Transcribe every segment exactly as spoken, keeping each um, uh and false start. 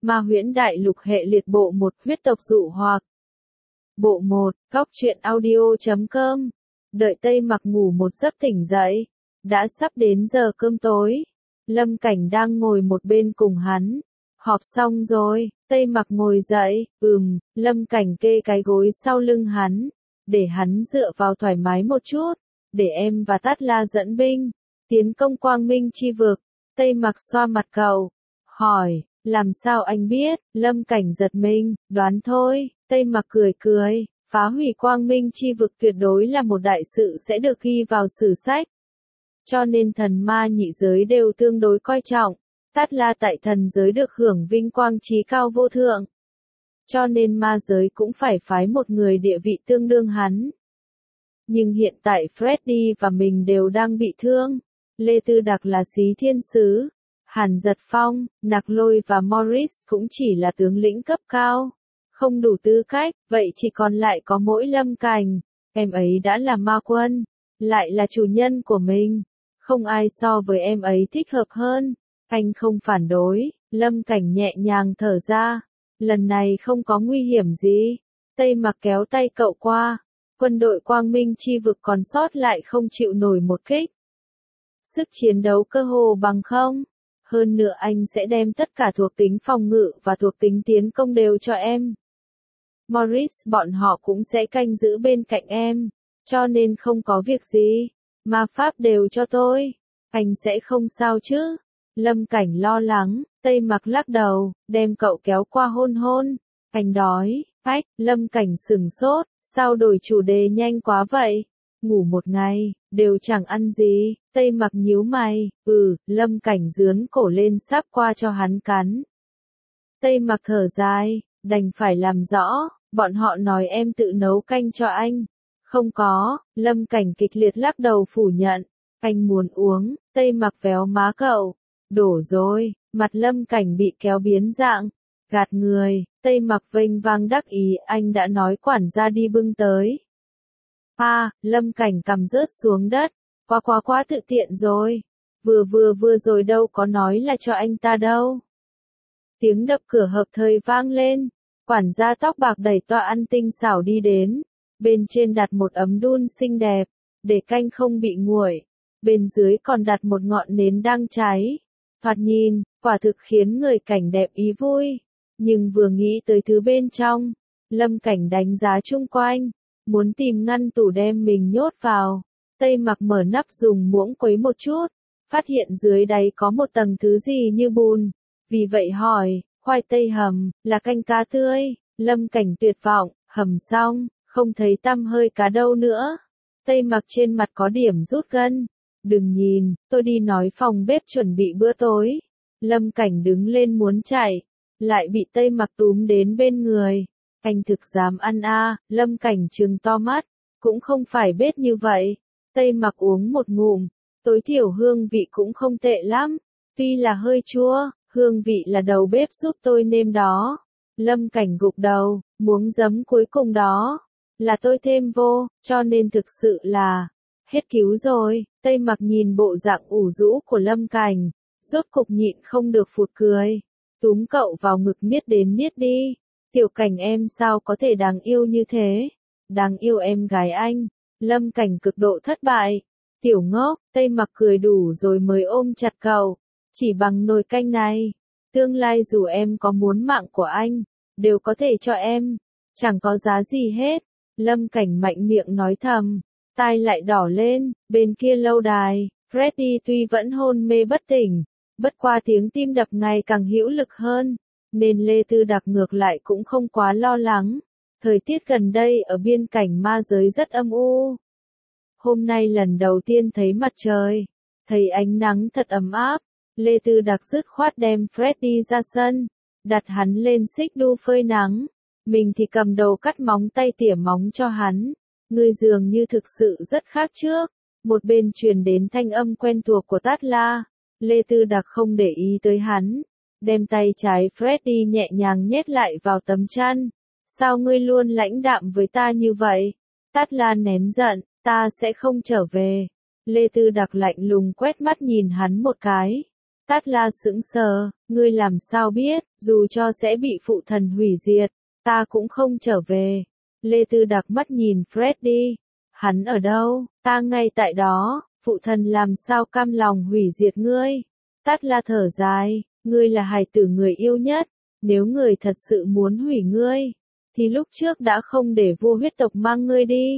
Ma huyễn đại lục hệ liệt bộ một huyết tộc dụ hoặc. Bộ một, góc truyện audio chấm com. Đợi Tây Mặc ngủ một giấc tỉnh dậy. Đã sắp đến giờ cơm tối. Lâm Cảnh đang ngồi một bên cùng hắn. Họp xong rồi, Tây Mặc ngồi dậy, ừm, Lâm Cảnh kê cái gối sau lưng hắn. Để hắn dựa vào thoải mái một chút. Để em và Tát La dẫn binh. Tiến công Quang Minh chi vực. Tây Mặc xoa mặt cậu. Hỏi, làm sao anh biết? Lâm Cảnh giật mình, đoán thôi. Tây Mặc cười cười. Phá hủy Quang Minh chi vực tuyệt đối là một đại sự sẽ được ghi vào sử sách. Cho nên thần ma nhị giới đều tương đối coi trọng. Tát La tại thần giới được hưởng vinh quang trí cao vô thượng. Cho nên ma giới cũng phải phái một người địa vị tương đương hắn. Nhưng hiện tại Freddy và mình đều đang bị thương. Lê Tư Đặc là Xí Thiên Sứ. Hàn Giật Phong, Nạc Lôi và Morris cũng chỉ là tướng lĩnh cấp cao. Không đủ tư cách, vậy chỉ còn lại có mỗi Lâm Cảnh. Em ấy đã là ma quân. Lại là chủ nhân của mình. Không ai so với em ấy thích hợp hơn. Anh không phản đối. Lâm Cảnh nhẹ nhàng thở ra. Lần này không có nguy hiểm gì. Tây Mặc kéo tay cậu qua. Quân đội Quang Minh chi vực còn sót lại không chịu nổi một kích. Sức chiến đấu cơ hồ bằng không. Hơn nữa anh sẽ đem tất cả thuộc tính phòng ngự và thuộc tính tiến công đều cho em. Morris bọn họ cũng sẽ canh giữ bên cạnh em. Cho nên không có việc gì. Ma pháp đều cho tôi. Anh sẽ không sao chứ. Lâm Cảnh lo lắng. Tây Mặc lắc đầu. Đem cậu kéo qua hôn hôn. Anh đói. Ách. Lâm Cảnh sửng sốt. Sao đổi chủ đề nhanh quá vậy? Ngủ một ngày. Đều chẳng ăn gì. Tây Mặc nhíu mày. Ừ. Lâm Cảnh dướn cổ lên sắp qua cho hắn cắn. Tây Mặc thở dài. Đành phải làm rõ. Bọn họ nói em tự nấu canh cho anh. Không có. Lâm Cảnh kịch liệt lắc đầu phủ nhận. Anh muốn uống. Tây Mặc véo má cậu. Đổ rồi. Mặt Lâm Cảnh bị kéo biến dạng. Gạt người. Tây Mặc vênh vang đắc ý. Anh đã nói quản gia đi bưng tới. À, Lâm Cảnh cầm rớt xuống đất. Quá quá quá tự tiện rồi. Vừa vừa vừa rồi đâu có nói là cho anh ta đâu. Tiếng đập cửa hợp thời vang lên. Quản gia tóc bạc đẩy toa ăn tinh xảo đi đến. Bên trên đặt một ấm đun xinh đẹp. Để canh không bị nguội. Bên dưới còn đặt một ngọn nến đang cháy. Thoạt nhìn, quả thực khiến người Cảnh đẹp ý vui. Nhưng vừa nghĩ tới thứ bên trong. Lâm Cảnh đánh giá chung quanh. Muốn tìm ngăn tủ đem mình nhốt vào. Tây Mặc mở nắp dùng muỗng quấy một chút. Phát hiện dưới đáy có một tầng thứ gì như bùn. Vì vậy hỏi, khoai tây hầm, là canh cá tươi. Lâm Cảnh tuyệt vọng, hầm xong, không thấy tăm hơi cá đâu nữa. Tây Mặc trên mặt có điểm rút gân. Đừng nhìn, tôi đi nói phòng bếp chuẩn bị bữa tối. Lâm Cảnh đứng lên muốn chạy. Lại bị Tây Mặc túm đến bên người. Anh thực dám ăn à, Lâm Cảnh trừng to mắt. Cũng không phải bết như vậy. Tây Mặc uống một ngụm. Tối thiểu hương vị cũng không tệ lắm. Tuy là hơi chua, hương vị là đầu bếp giúp tôi nêm đó. Lâm Cảnh gục đầu, muống giấm cuối cùng đó. Là tôi thêm vô, cho nên thực sự là hết cứu rồi. Tây Mặc nhìn bộ dạng ủ rũ của Lâm Cảnh. Rốt cục nhịn không được phụt cười. Túm cậu vào ngực niết đến niết đi. Tiểu Cảnh em sao có thể đáng yêu như thế? Đáng yêu em gái anh. Lâm Cảnh cực độ thất bại. Tiểu ngốc, Tây Mặc cười đủ rồi mới ôm chặt cậu. Chỉ bằng nồi canh này. Tương lai dù em có muốn mạng của anh. Đều có thể cho em. Chẳng có giá gì hết. Lâm Cảnh mạnh miệng nói thầm. Tai lại đỏ lên. Bên kia lâu đài. Freddy tuy vẫn hôn mê bất tỉnh. Bất qua tiếng tim đập ngày càng hữu lực hơn. Nên Lê Tư Đặc ngược lại cũng không quá lo lắng. Thời tiết gần đây ở biên cảnh ma giới rất âm u. Hôm nay lần đầu tiên thấy mặt trời. Thấy ánh nắng thật ấm áp. Lê Tư Đặc dứt khoát đem Freddy ra sân. Đặt hắn lên xích đu phơi nắng. Mình thì cầm đầu cắt móng tay tỉa móng cho hắn. Người dường như thực sự rất khác trước. Một bên truyền đến thanh âm quen thuộc của Tát La. Lê Tư Đặc không để ý tới hắn. Đem tay trái Freddy nhẹ nhàng nhét lại vào tấm chăn. Sao ngươi luôn lãnh đạm với ta như vậy? Tát La nén giận, ta sẽ không trở về. Lê Tư Đặc lạnh lùng quét mắt nhìn hắn một cái. Tát La sững sờ, ngươi làm sao biết, dù cho sẽ bị phụ thần hủy diệt, ta cũng không trở về. Lê Tư Đặc mắt nhìn Freddy, hắn ở đâu, ta ngay tại đó, phụ thần làm sao cam lòng hủy diệt ngươi. Tát La thở dài, ngươi là hài tử người yêu nhất, nếu người thật sự muốn hủy ngươi, thì lúc trước đã không để vua huyết tộc mang ngươi đi.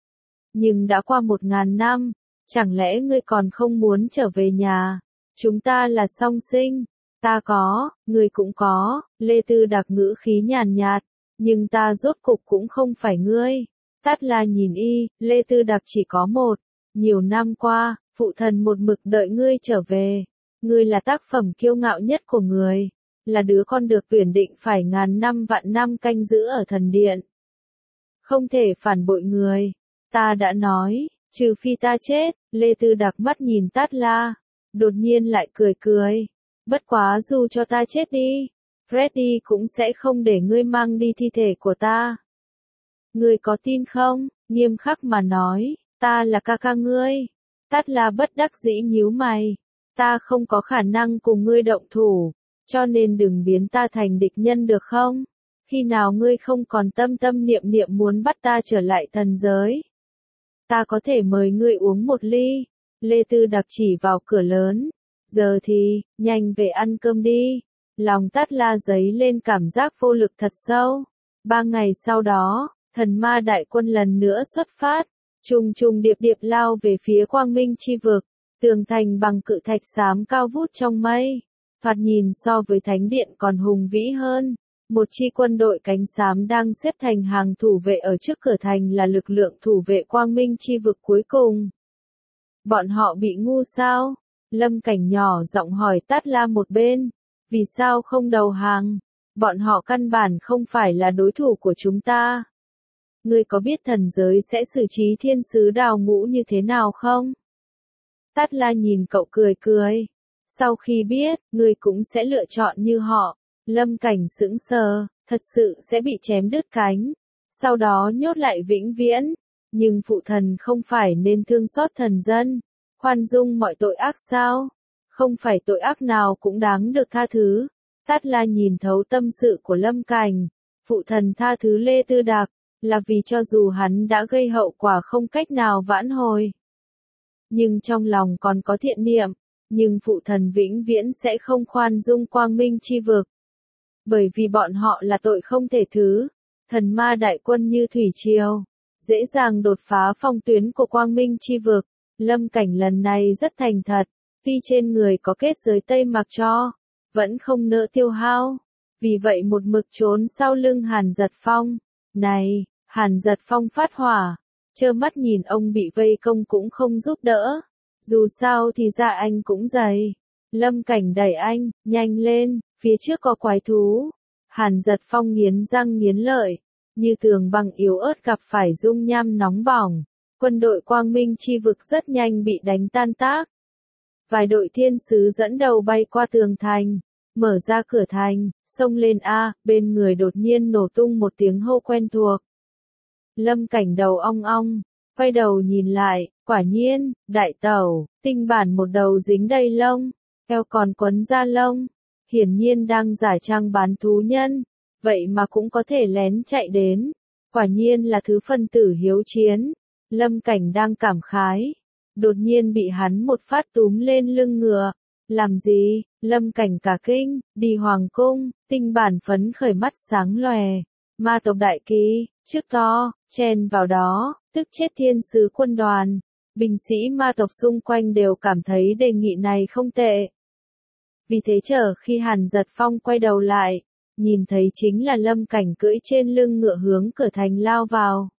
Nhưng đã qua một ngàn năm, chẳng lẽ ngươi còn không muốn trở về nhà? Chúng ta là song sinh, ta có, ngươi cũng có, Lê Tư Đặc ngữ khí nhàn nhạt, nhưng ta rốt cục cũng không phải ngươi. Tát La nhìn y, Lê Tư Đặc chỉ có một, nhiều năm qua, phụ thần một mực đợi ngươi trở về, ngươi là tác phẩm kiêu ngạo nhất của người, là đứa con được tuyển định phải ngàn năm vạn năm canh giữ ở thần điện. Không thể phản bội người, ta đã nói, trừ phi ta chết, Lê Tư Đặc mắt nhìn Tát La, đột nhiên lại cười cười, bất quá dù cho ta chết đi, Freddy cũng sẽ không để ngươi mang đi thi thể của ta. Ngươi có tin không? Nghiêm khắc mà nói, ta là ca ca ngươi. Tát La bất đắc dĩ nhíu mày, ta không có khả năng cùng ngươi động thủ, cho nên đừng biến ta thành địch nhân được không? Khi nào ngươi không còn tâm tâm niệm niệm muốn bắt ta trở lại thần giới, ta có thể mời ngươi uống một ly. Lê Tư Đặc chỉ vào cửa lớn, giờ thì, nhanh về ăn cơm đi. Lòng Tát La dấy lên cảm giác vô lực thật sâu. Ba ngày sau đó, thần ma đại quân lần nữa xuất phát, trùng trùng điệp điệp lao về phía quang minh chi vực, tường thành bằng cự thạch xám cao vút trong mây, thoạt nhìn so với thánh điện còn hùng vĩ hơn. Một chi quân đội cánh xám đang xếp thành hàng thủ vệ ở trước cửa thành là lực lượng thủ vệ quang minh chi vực cuối cùng. Bọn họ bị ngu sao? Lâm Cảnh nhỏ giọng hỏi Tát La một bên, vì sao không đầu hàng? Bọn họ căn bản không phải là đối thủ của chúng ta. Ngươi có biết thần giới sẽ xử trí thiên sứ đào ngũ như thế nào không? Tát La nhìn cậu cười cười. Sau khi biết, ngươi cũng sẽ lựa chọn như họ. Lâm Cảnh sững sờ, thật sự sẽ bị chém đứt cánh, sau đó nhốt lại vĩnh viễn. Nhưng phụ thần không phải nên thương xót thần dân, khoan dung mọi tội ác sao? Không phải tội ác nào cũng đáng được tha thứ. Tát La nhìn thấu tâm sự của Lâm Cảnh, phụ thần tha thứ Lê Tư Đặc, là vì cho dù hắn đã gây hậu quả không cách nào vãn hồi, nhưng trong lòng còn có thiện niệm, nhưng phụ thần vĩnh viễn sẽ không khoan dung quang minh chi vực. Bởi vì bọn họ là tội không thể thứ, thần ma đại quân như thủy triều, dễ dàng đột phá phong tuyến của quang minh chi vực. Lâm Cảnh lần này rất thành thật, tuy trên người có kết giới tây mặc cho, vẫn không nỡ tiêu hao, vì vậy một mực trốn sau lưng Hàn Giật Phong. Này, Hàn Giật Phong phát hỏa, trơ mắt nhìn ông bị vây công cũng không giúp đỡ, dù sao thì dạ anh cũng dày. Lâm Cảnh đẩy anh, nhanh lên, phía trước có quái thú. Hàn Giật Phong nghiến răng nghiến lợi, như tường băng yếu ớt gặp phải dung nham nóng bỏng. Quân đội quang minh chi vực rất nhanh bị đánh tan tác. Vài đội thiên sứ dẫn đầu bay qua tường thành, mở ra cửa thành, xông lên A, bên người đột nhiên nổ tung một tiếng hô quen thuộc. Lâm Cảnh đầu ong ong, quay đầu nhìn lại, quả nhiên, đại tẩu, tinh bản một đầu dính đầy lông, eo còn quấn da lông, hiển nhiên đang giả trang bán thú nhân, vậy mà cũng có thể lén chạy đến, quả nhiên là thứ phân tử hiếu chiến. Lâm Cảnh đang cảm khái, đột nhiên bị hắn một phát túm lên lưng ngựa. Làm gì? Lâm Cảnh cả kinh, đi hoàng cung, tinh bản phấn khởi mắt sáng lòe. Ma tộc đại kỳ, trước to, chen vào đó, tức chết thiên sứ quân đoàn. Binh sĩ ma tộc xung quanh đều cảm thấy đề nghị này không tệ. Vì thế chờ khi Hàn Giật Phong quay đầu lại, nhìn thấy chính là Lâm Cảnh cưỡi trên lưng ngựa hướng cửa thành lao vào.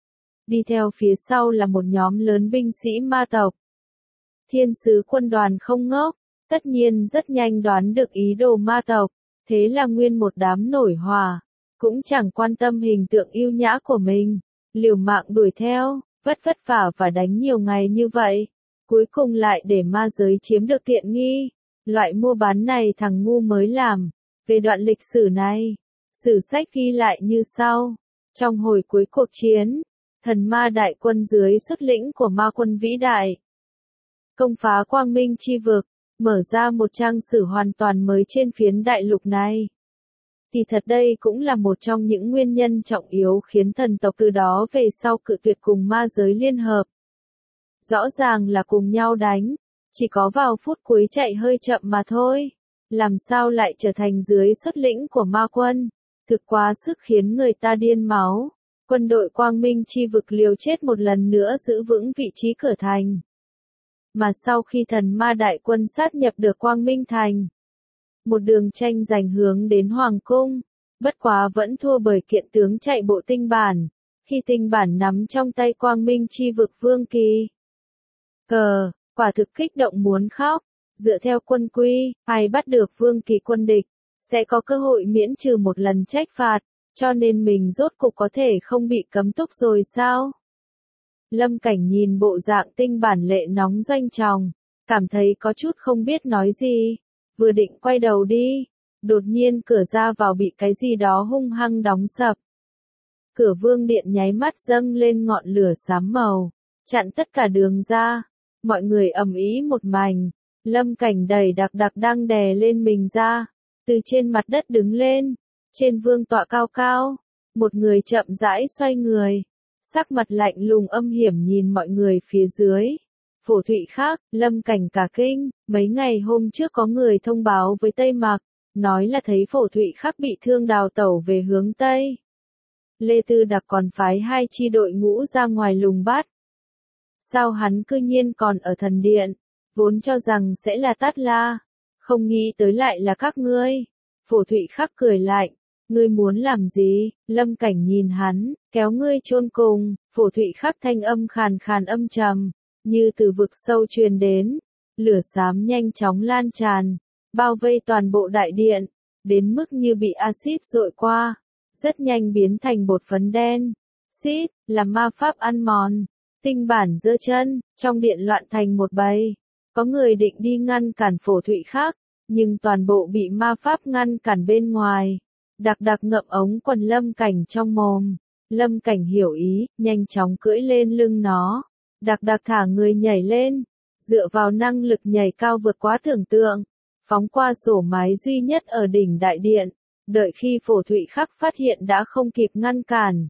Đi theo phía sau là một nhóm lớn binh sĩ ma tộc. Thiên sứ quân đoàn không ngốc, tất nhiên rất nhanh đoán được ý đồ ma tộc, thế là nguyên một đám nổi hỏa, cũng chẳng quan tâm hình tượng yêu nhã của mình, liều mạng đuổi theo, vất vất vả và đánh nhiều ngày như vậy, cuối cùng lại để ma giới chiếm được tiện nghi. Loại mua bán này thằng ngu mới làm. Về đoạn lịch sử này, sử sách ghi lại như sau. Trong hồi cuối cuộc chiến, thần ma đại quân dưới xuất lĩnh của ma quân vĩ đại công phá quang minh chi vực, mở ra một trang sử hoàn toàn mới trên phiến đại lục này. Thì thật đây cũng là một trong những nguyên nhân trọng yếu khiến thần tộc từ đó về sau cự tuyệt cùng ma giới liên hợp. Rõ ràng là cùng nhau đánh, chỉ có vào phút cuối chạy hơi chậm mà thôi. Làm sao lại trở thành dưới xuất lĩnh của ma quân, thực quá sức khiến người ta điên máu. Quân đội Quang Minh chi vực liều chết một lần nữa giữ vững vị trí cửa thành. Mà sau khi thần ma đại quân sát nhập được Quang Minh thành, một đường tranh giành hướng đến Hoàng cung, bất quá vẫn thua bởi kiện tướng chạy bộ tinh bản, khi tinh bản nắm trong tay Quang Minh chi vực Vương Kỳ. Cờ, quả thực kích động muốn khóc, dựa theo quân quy, ai bắt được Vương Kỳ quân địch, sẽ có cơ hội miễn trừ một lần trách phạt, cho nên mình rốt cục có thể không bị cấm túc rồi sao? Lâm Cảnh nhìn bộ dạng tinh bản lệ nóng doanh tròng, cảm thấy có chút không biết nói gì, vừa định quay đầu đi, đột nhiên cửa ra vào bị cái gì đó hung hăng đóng sập. Cửa vương điện nháy mắt dâng lên ngọn lửa xám màu, chặn tất cả đường ra, mọi người ầm ĩ một mảnh, Lâm Cảnh đẩy đặc đặc đang đè lên mình ra, từ trên mặt đất đứng lên, trên vương tọa cao cao, một người chậm rãi xoay người, sắc mặt lạnh lùng âm hiểm nhìn mọi người phía dưới. Phổ Thụy khác, Lâm Cảnh cả kinh, mấy ngày hôm trước có người thông báo với Tây Mạc, nói là thấy Phổ Thụy khác bị thương đào tẩu về hướng Tây. Lê Tư Đặc còn phái hai chi đội ngũ ra ngoài lùng bắt. Sao hắn cư nhiên còn ở thần điện, vốn cho rằng sẽ là Tát La, không nghĩ tới lại là các ngươi. Phổ Thụy khắc cười lạnh, ngươi muốn làm gì? Lâm Cảnh nhìn hắn, kéo ngươi chôn cùng. Phổ Thụy khắc thanh âm khàn khàn âm trầm, như từ vực sâu truyền đến, lửa xám nhanh chóng lan tràn, bao vây toàn bộ đại điện, đến mức như bị axit dội qua, rất nhanh biến thành bột phấn đen. Xít, là ma pháp ăn mòn. Tinh bản giơ chân, trong điện loạn thành một bầy. Có người định đi ngăn cản Phổ Thụy khác, nhưng toàn bộ bị ma pháp ngăn cản bên ngoài. Đặc đặc ngậm ống quần Lâm Cảnh trong mồm. Lâm Cảnh hiểu ý, nhanh chóng cưỡi lên lưng nó. Đặc đặc thả người nhảy lên, dựa vào năng lực nhảy cao vượt quá tưởng tượng, phóng qua sổ mái duy nhất ở đỉnh đại điện, đợi khi Phổ Thụy khắc phát hiện đã không kịp ngăn cản.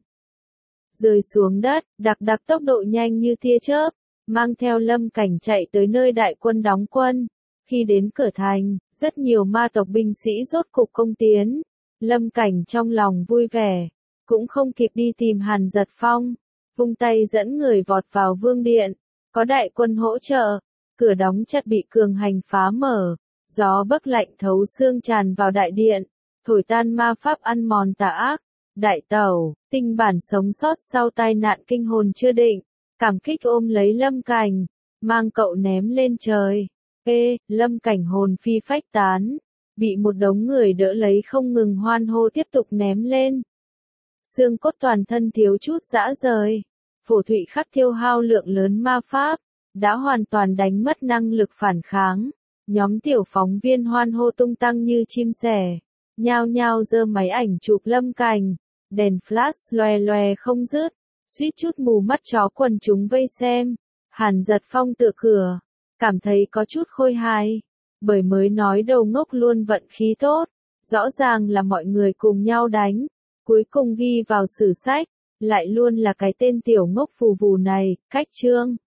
Rơi xuống đất, đặc đặc tốc độ nhanh như tia chớp, mang theo Lâm Cảnh chạy tới nơi đại quân đóng quân. Khi đến cửa thành, rất nhiều ma tộc binh sĩ rốt cục công tiến. Lâm Cảnh trong lòng vui vẻ, cũng không kịp đi tìm Hàn Giật Phong, vung tay dẫn người vọt vào vương điện, có đại quân hỗ trợ, cửa đóng chặt bị cường hành phá mở, gió bấc lạnh thấu xương tràn vào đại điện, thổi tan ma pháp ăn mòn tà ác. Đại tẩu, tinh bản sống sót sau tai nạn kinh hồn chưa định, cảm kích ôm lấy Lâm Cảnh, mang cậu ném lên trời. Ê, Lâm Cảnh hồn phi phách tán, bị một đống người đỡ lấy không ngừng hoan hô tiếp tục ném lên. Xương cốt toàn thân thiếu chút rã rời. Phổ Thụy khắc tiêu hao lượng lớn ma pháp, đã hoàn toàn đánh mất năng lực phản kháng. Nhóm tiểu phóng viên hoan hô tung tăng như chim sẻ, nhao nhao giơ máy ảnh chụp Lâm Cảnh, đèn flash loè loè không dứt, suýt chút mù mắt chó quần chúng vây xem. Hàn Giật Phong tựa cửa, cảm thấy có chút khôi hài, bởi mới nói đầu ngốc luôn vận khí tốt, rõ ràng là mọi người cùng nhau đánh, cuối cùng ghi vào sử sách, lại luôn là cái tên tiểu ngốc phù vù này. Cách chương